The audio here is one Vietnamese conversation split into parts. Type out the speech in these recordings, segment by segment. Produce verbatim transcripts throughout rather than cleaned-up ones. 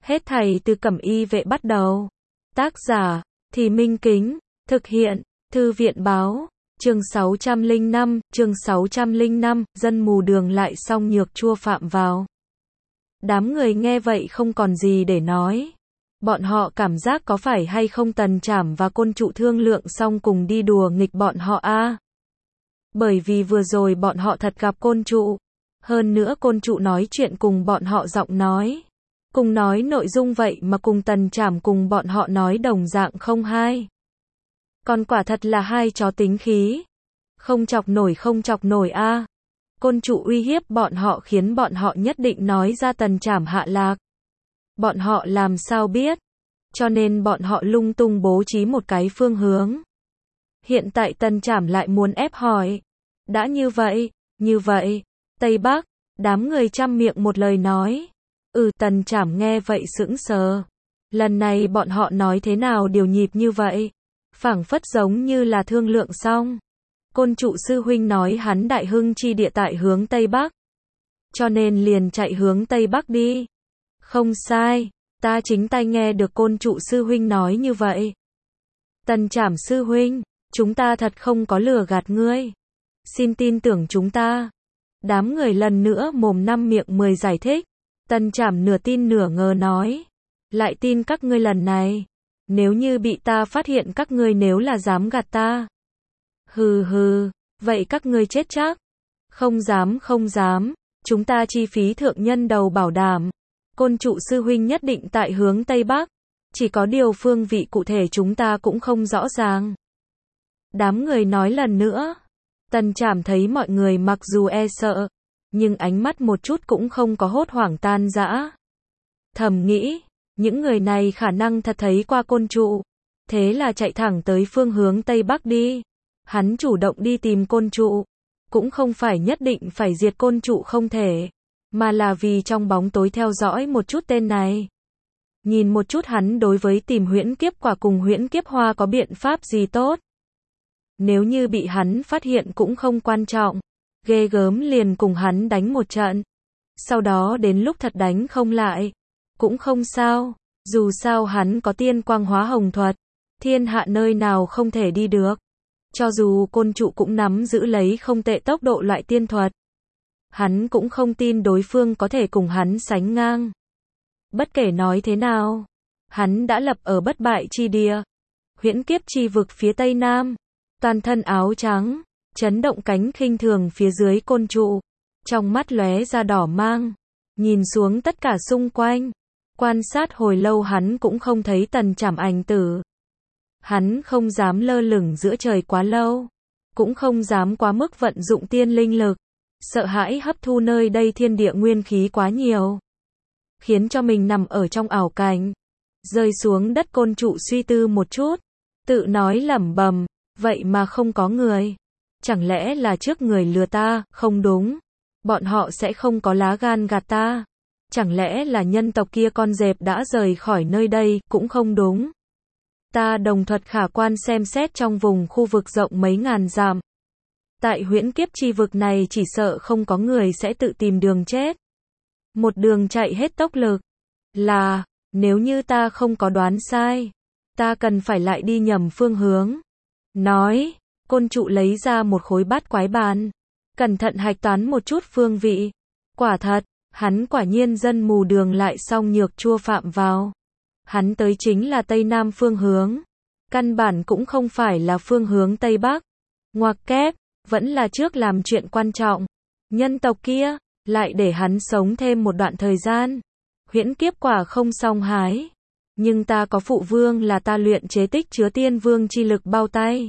Hết thảy từ Cẩm Y vệ bắt đầu. Tác giả, Thì Minh Kính, thực hiện, Thư viện báo, chương sáu trăm lẻ năm, chương sáu trăm lẻ năm, dân mù đường lại xong nhược chua phạm vào. Đám người nghe vậy không còn gì để nói. Bọn họ cảm giác có phải hay không Tần Trảm và Côn Trụ thương lượng xong cùng đi đùa nghịch bọn họ a? À? Bởi vì vừa rồi bọn họ thật gặp Côn Trụ. Hơn nữa Côn Trụ nói chuyện cùng bọn họ giọng nói. Cùng nói nội dung vậy mà cùng Tần Trảm cùng bọn họ nói đồng dạng không hai. Còn quả thật là hai chó tính khí. Không chọc nổi không chọc nổi a. À. Côn Trụ uy hiếp bọn họ khiến bọn họ nhất định nói ra Tần Trảm hạ lạc. Bọn họ làm sao biết? Cho nên bọn họ lung tung bố trí một cái phương hướng. Hiện tại Tần Trảm lại muốn ép hỏi. Đã như vậy, như vậy, Tây Bắc, đám người trăm miệng một lời nói. Ừ, Tần Trảm nghe vậy sững sờ. Lần này bọn họ nói thế nào điều nhịp như vậy? Phảng phất giống như là thương lượng xong. Côn Trụ sư huynh nói hắn đại hưng chi địa tại hướng Tây Bắc. Cho nên liền chạy hướng Tây Bắc đi. Không sai, ta chính tai nghe được Côn Trụ sư huynh nói như vậy. Tần Trảm sư huynh, chúng ta thật không có lừa gạt ngươi. Xin tin tưởng chúng ta. Đám người lần nữa mồm năm miệng mười giải thích. Tần Trảm nửa tin nửa ngờ nói. Lại tin các ngươi lần này. Nếu như bị ta phát hiện các ngươi nếu là dám gạt ta. Hừ hừ, vậy các ngươi chết chắc. Không dám không dám, chúng ta chi phí thượng nhân đầu bảo đảm. Côn Trụ sư huynh nhất định tại hướng Tây Bắc. Chỉ có điều phương vị cụ thể chúng ta cũng không rõ ràng. Đám người nói lần nữa. Tần Trảm thấy mọi người mặc dù e sợ, nhưng ánh mắt một chút cũng không có hốt hoảng tan rã. Thầm nghĩ, những người này khả năng thật thấy qua Côn Trụ. Thế là chạy thẳng tới phương hướng Tây Bắc đi. Hắn chủ động đi tìm Côn Trụ. Cũng không phải nhất định phải diệt Côn Trụ không thể. Mà là vì trong bóng tối theo dõi một chút tên này. Nhìn một chút hắn đối với tìm huyễn kiếp quả cùng huyễn kiếp hoa có biện pháp gì tốt. Nếu như bị hắn phát hiện cũng không quan trọng. Ghê gớm liền cùng hắn đánh một trận. Sau đó đến lúc thật đánh không lại. Cũng không sao. Dù sao hắn có tiên quang hóa hồng thuật. Thiên hạ nơi nào không thể đi được. Cho dù Côn Trụ cũng nắm giữ lấy không tệ tốc độ loại tiên thuật. Hắn cũng không tin đối phương có thể cùng hắn sánh ngang. Bất kể nói thế nào. Hắn đã lập ở bất bại chi địa. Huyễn kiếp chi vực phía Tây Nam. Toàn thân áo trắng. Chấn động cánh khinh thường phía dưới Côn Trụ. Trong mắt lóe ra đỏ mang. Nhìn xuống tất cả xung quanh. Quan sát hồi lâu hắn cũng không thấy Tần Trảm ảnh tử. Hắn không dám lơ lửng giữa trời quá lâu. Cũng không dám quá mức vận dụng tiên linh lực. Sợ hãi hấp thu nơi đây thiên địa nguyên khí quá nhiều. Khiến cho mình nằm ở trong ảo cảnh. Rơi xuống đất Côn Trụ suy tư một chút. Tự nói lẩm bẩm, vậy mà không có người. Chẳng lẽ là trước người lừa ta, không đúng. Bọn họ sẽ không có lá gan gạt ta. Chẳng lẽ là nhân tộc kia con dẹp đã rời khỏi nơi đây, cũng không đúng. Ta đồng thuật khả quan xem xét trong vùng khu vực rộng mấy ngàn dặm. Tại huyễn kiếp chi vực này chỉ sợ không có người sẽ tự tìm đường chết. Một đường chạy hết tốc lực. Là, nếu như ta không có đoán sai, ta cần phải lại đi nhầm phương hướng. Nói, Côn Trụ lấy ra một khối bát quái bàn. Cẩn thận hạch toán một chút phương vị. Quả thật, hắn quả nhiên dân mù đường lại xong nhược chua phạm vào. Hắn tới chính là Tây Nam phương hướng. Căn bản cũng không phải là phương hướng Tây Bắc. Ngoặc kép, vẫn là trước làm chuyện quan trọng. Nhân tộc kia, lại để hắn sống thêm một đoạn thời gian. Huyễn kiếp quả không xong hái. Nhưng ta có phụ vương là ta luyện chế tích chứa tiên vương chi lực bao tay.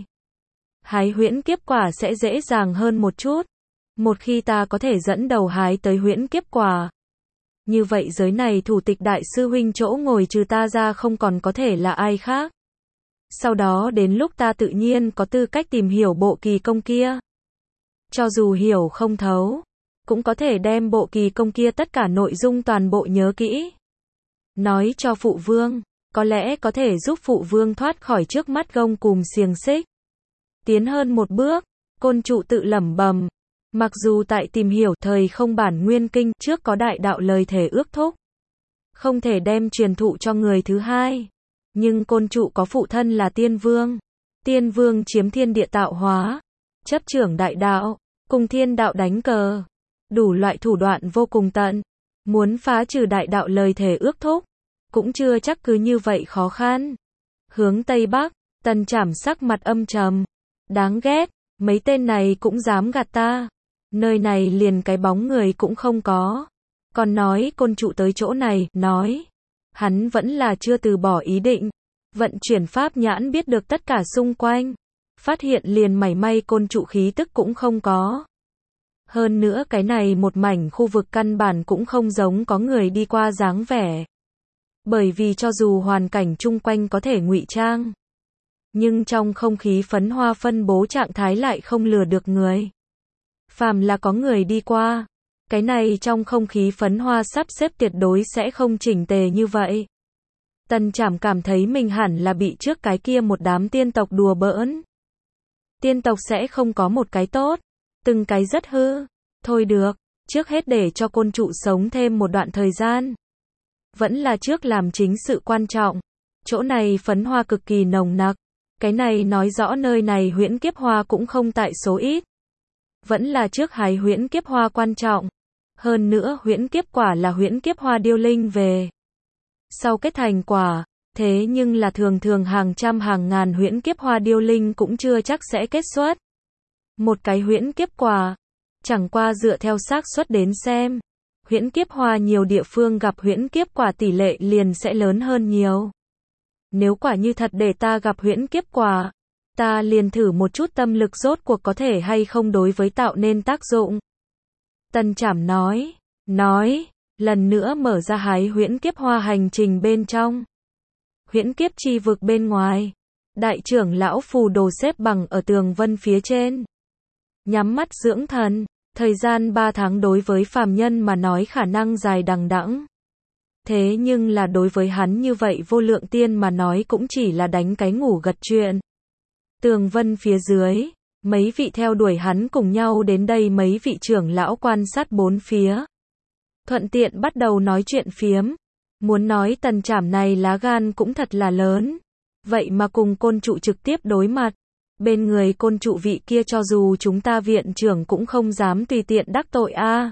Hái huyễn kiếp quả sẽ dễ dàng hơn một chút. Một khi ta có thể dẫn đầu hái tới huyễn kiếp quả. Như vậy giới này thủ tịch đại sư huynh chỗ ngồi trừ ta ra không còn có thể là ai khác. Sau đó đến lúc ta tự nhiên có tư cách tìm hiểu bộ kỳ công kia. Cho dù hiểu không thấu, cũng có thể đem bộ kỳ công kia tất cả nội dung toàn bộ nhớ kỹ. Nói cho phụ vương, có lẽ có thể giúp phụ vương thoát khỏi trước mắt gông cùm xiềng xích. Tiến hơn một bước, Côn Trụ tự lẩm bẩm. Mặc dù tại tìm hiểu thời không bản nguyên kinh trước có đại đạo lời thể ước thúc. không thể đem truyền thụ cho người thứ hai. Nhưng Côn Trụ có phụ thân là Tiên Vương. Tiên Vương chiếm thiên địa tạo hóa, chấp trưởng đại đạo, cùng thiên đạo đánh cờ. Đủ loại thủ đoạn vô cùng tận. Muốn phá trừ đại đạo lời thề ước thúc, cũng chưa chắc cứ như vậy khó khăn. Hướng Tây Bắc, Tần Trảm sắc mặt âm trầm. Đáng ghét, mấy tên này cũng dám gạt ta. Nơi này liền cái bóng người cũng không có. Còn nói Côn Trụ tới chỗ này, nói. Hắn vẫn là chưa từ bỏ ý định. Vận chuyển pháp nhãn biết được tất cả xung quanh. Phát hiện liền mảy may Côn Trụ khí tức cũng không có. Hơn nữa cái này một mảnh khu vực căn bản cũng không giống có người đi qua dáng vẻ. Bởi vì cho dù hoàn cảnh chung quanh có thể ngụy trang, nhưng trong không khí phấn hoa phân bố trạng thái lại không lừa được người. Phàm là có người đi qua, cái này trong không khí phấn hoa sắp xếp tuyệt đối sẽ không chỉnh tề như vậy. Tần Trảm cảm thấy mình hẳn là bị trước cái kia một đám tiên tộc đùa bỡn. Tiên tộc sẽ không có một cái tốt, từng cái rất hư. Thôi được, trước hết để cho Côn Trụ sống thêm một đoạn thời gian. Vẫn là trước làm chính sự quan trọng. Chỗ này phấn hoa cực kỳ nồng nặc. Cái này nói rõ nơi này huyễn kiếp hoa cũng không tại số ít. Vẫn là trước hái huyễn kiếp hoa quan trọng. Hơn nữa huyễn kiếp quả là huyễn kiếp hoa điêu linh về. Sau kết thành quả, thế nhưng là thường thường hàng trăm hàng ngàn huyễn kiếp hoa điêu linh cũng chưa chắc sẽ kết xuất. Một cái huyễn kiếp quả, chẳng qua dựa theo xác suất đến xem, huyễn kiếp hoa nhiều địa phương gặp huyễn kiếp quả tỷ lệ liền sẽ lớn hơn nhiều. Nếu quả như thật để ta gặp huyễn kiếp quả, ta liền thử một chút tâm lực rốt cuộc có thể hay không đối với tạo nên tác dụng. Tần Trảm nói, nói, lần nữa mở ra hái huyễn kiếp hoa hành trình bên trong. Huyễn kiếp chi vực bên ngoài, đại trưởng lão phù đồ xếp bằng ở tường vân phía trên. Nhắm mắt dưỡng thần, thời gian ba tháng đối với phàm nhân mà nói khả năng dài đằng đẵng. Thế nhưng là đối với hắn như vậy vô lượng tiên mà nói cũng chỉ là đánh cái ngủ gật chuyện. Tường vân phía dưới, mấy vị theo đuổi hắn cùng nhau đến đây mấy vị trưởng lão quan sát bốn phía. Thuận tiện bắt đầu nói chuyện phiếm. Muốn nói Tần Trảm này lá gan cũng thật là lớn. Vậy mà cùng Côn Trụ trực tiếp đối mặt. Bên người Côn Trụ vị kia cho dù chúng ta viện trưởng cũng không dám tùy tiện đắc tội a. À.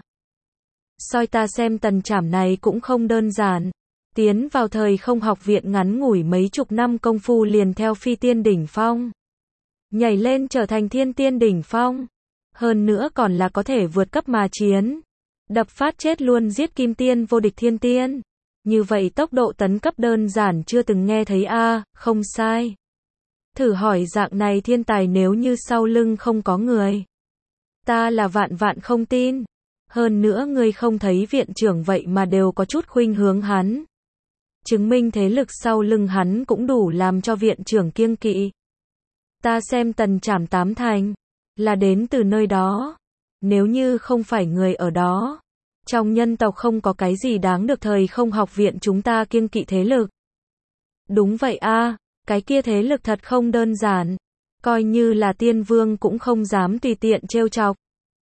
Soi ta xem Tần Trảm này cũng không đơn giản. Tiến vào thời không học viện ngắn ngủi mấy chục năm công phu liền theo phi tiên đỉnh phong. Nhảy lên trở thành thiên tiên đỉnh phong. Hơn nữa còn là có thể vượt cấp mà chiến. Đập phát chết luôn giết kim tiên vô địch thiên tiên. Như vậy tốc độ tấn cấp đơn giản chưa từng nghe thấy a, à, không sai. Thử hỏi dạng này thiên tài nếu như sau lưng không có người. Ta là vạn vạn không tin. Hơn nữa ngươi không thấy viện trưởng vậy mà đều có chút khuynh hướng hắn. Chứng minh thế lực sau lưng hắn cũng đủ làm cho viện trưởng kiêng kỵ. Ta xem Tần Trảm tám thành, là đến từ nơi đó. Nếu như không phải người ở đó, trong nhân tộc không có cái gì đáng được thời không học viện chúng ta kiêng kỵ thế lực. Đúng vậy a, à, cái kia thế lực thật không đơn giản. Coi như là tiên vương cũng không dám tùy tiện trêu chọc.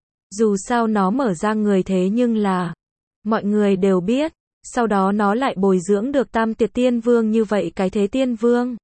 Dù sao nó mở ra người thế nhưng là, mọi người đều biết, sau đó nó lại bồi dưỡng được tam tiệt tiên vương như vậy cái thế tiên vương.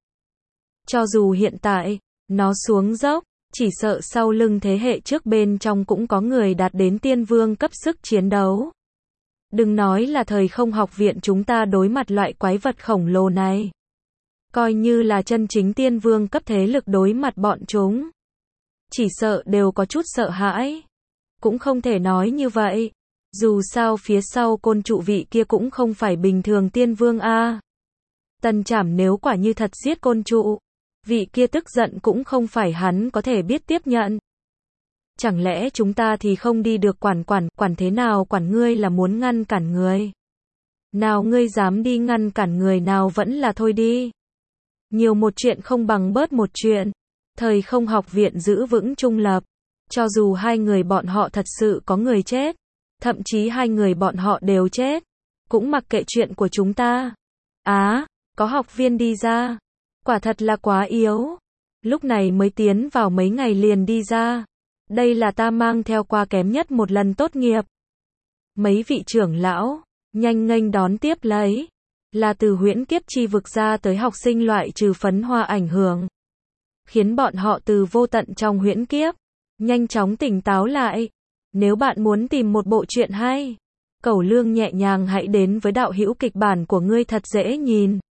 Cho dù hiện tại, nó xuống dốc, chỉ sợ sau lưng thế hệ trước bên trong cũng có người đạt đến tiên vương cấp sức chiến đấu. Đừng nói là thời không học viện chúng ta đối mặt loại quái vật khổng lồ này. Coi như là chân chính tiên vương cấp thế lực đối mặt bọn chúng. Chỉ sợ đều có chút sợ hãi. Cũng không thể nói như vậy. Dù sao phía sau Côn Trụ vị kia cũng không phải bình thường tiên vương a. À. Tần Trảm nếu quả như thật giết Côn Trụ, vị kia tức giận cũng không phải hắn có thể biết tiếp nhận. Chẳng lẽ chúng ta thì không đi được quản quản, quản thế nào quản ngươi là muốn ngăn cản người. Nào ngươi dám đi ngăn cản người nào vẫn là thôi đi. Nhiều một chuyện không bằng bớt một chuyện. Thời không học viện giữ vững trung lập. Cho dù hai người bọn họ thật sự có người chết, thậm chí hai người bọn họ đều chết, cũng mặc kệ chuyện của chúng ta. Á, à, có học viên đi ra. Quả thật là quá yếu. Lúc này mới tiến vào mấy ngày liền đi ra. Đây là ta mang theo qua kém nhất một lần tốt nghiệp. Mấy vị trưởng lão, nhanh nghênh đón tiếp lấy, là từ huyễn kiếp chi vực ra tới học sinh loại trừ phấn hoa ảnh hưởng, khiến bọn họ từ vô tận trong huyễn kiếp, nhanh chóng tỉnh táo lại. Nếu bạn muốn tìm một bộ truyện hay, Cẩu Lương nhẹ nhàng hãy đến với đạo hữu kịch bản của ngươi thật dễ nhìn.